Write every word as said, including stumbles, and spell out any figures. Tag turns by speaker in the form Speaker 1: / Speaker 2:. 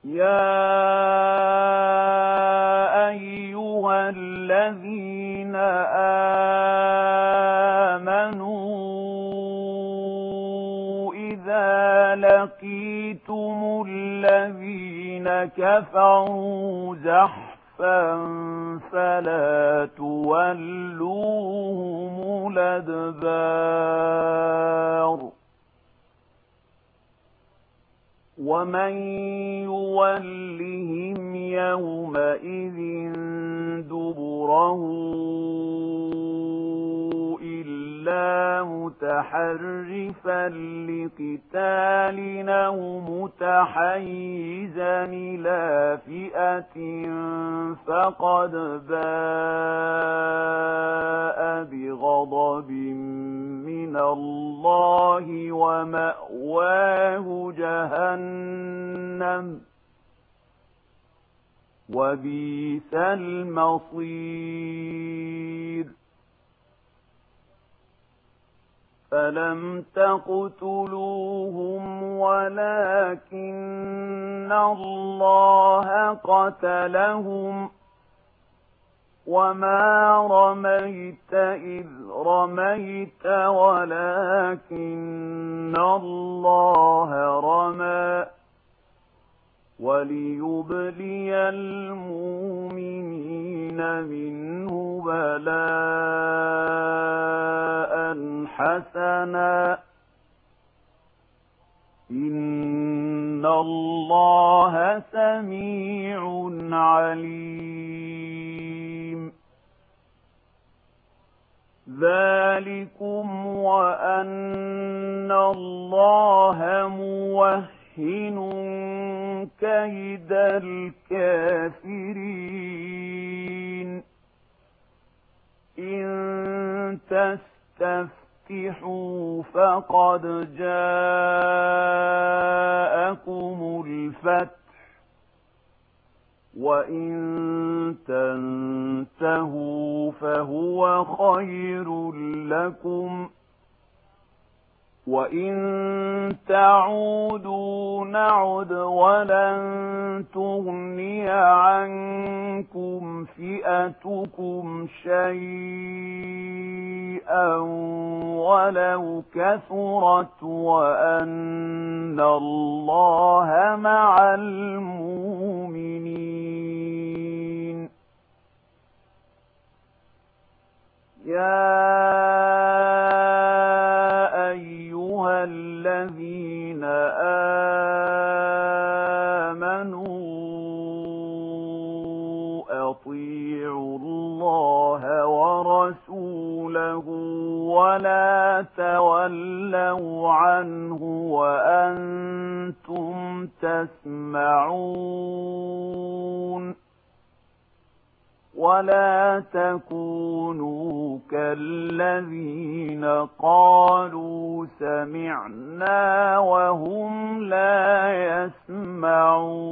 Speaker 1: يا أيها الذين آمنوا إذا لقيتم الذين كفروا زحفا فلا تولوهم الأدبار ومن يولهم يومئذ دبره إلا متحرفا لقتال أو متحيزا إلى فئة فقد باء بغضب من الله ومأواه جهنم وبئس المصير فلم تقتلوهم ولكن الله قتلهم وما رميت إذ رميت ولكن الله رمى وليبلي المؤمنين منه بلاء حسنا إن الله سميع عليم ذلكم وأن الله موهن كيد الكافرين إن تستفتحوا فقد جاءكم الفتح وإن تنتهوا فهو خير لكم وإن تعودوا نعد ولن تغني عنكم فئتكم شيئا ولو كثرت وأن الله مع المؤمنين يا أيها الذين آمنوا أطيعوا الله ورسوله ولا تولوا عنه وأنتم تسمعون ولا تكونوا كالذين قالوا سمعنا وهم لا يسمعون